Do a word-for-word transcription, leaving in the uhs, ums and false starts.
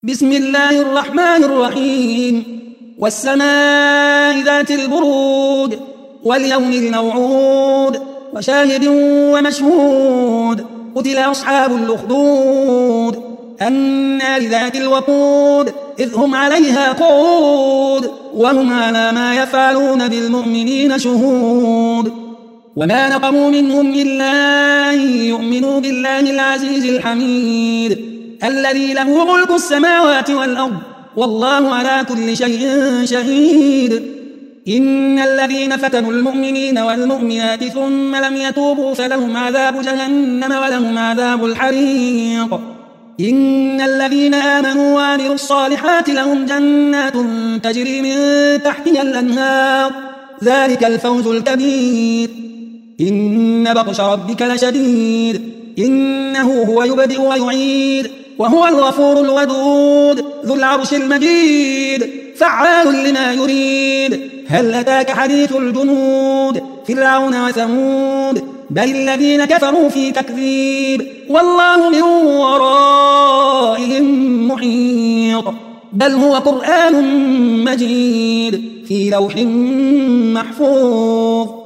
بسم الله الرحمن الرحيم والسماء ذات البرود واليوم الموعود وشاهد ومشهود قتل أصحاب الأخدود النار ذات الوقود إذ هم عليها قعود وهم على ما يفعلون بالمؤمنين شهود وما نقموا منهم إلا أن يؤمنوا بالله العزيز الحميد الذي له ملك السماوات والأرض والله على كل شيء شهيد إن الذين فتنوا المؤمنين والمؤمنات ثم لم يتوبوا فلهم عذاب جهنم ولهم عذاب الحريق إن الذين آمنوا وعملوا الصالحات لهم جنات تجري من تحتها الأنهار ذلك الفوز الكبير إن بطش ربك لشديد إنه هو يبدئ ويعيد وهو الغفور الودود ذو العرش المجيد فعال لما يريد هل أتاك حديث الجنود فرعون وثمود بل الذين كفروا في تكذيب والله من ورائهم محيط بل هو قرآن مجيد في لوح محفوظ